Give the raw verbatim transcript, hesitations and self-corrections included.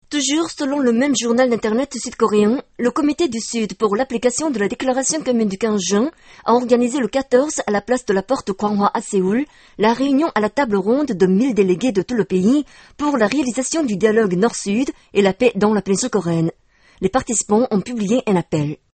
Toujours selon le même journal d'internet sud-coréen, le Comité du Sud pour l'application de la déclaration commune du quinze juin a organisé le quatorze à la place de la Porte Gwanghwa à Séoul la réunion à la table ronde de mille délégués de tout le pays pour la réalisation du dialogue nord-sud et la paix dans la péninsule coréenne. Les participants ont publié un appel.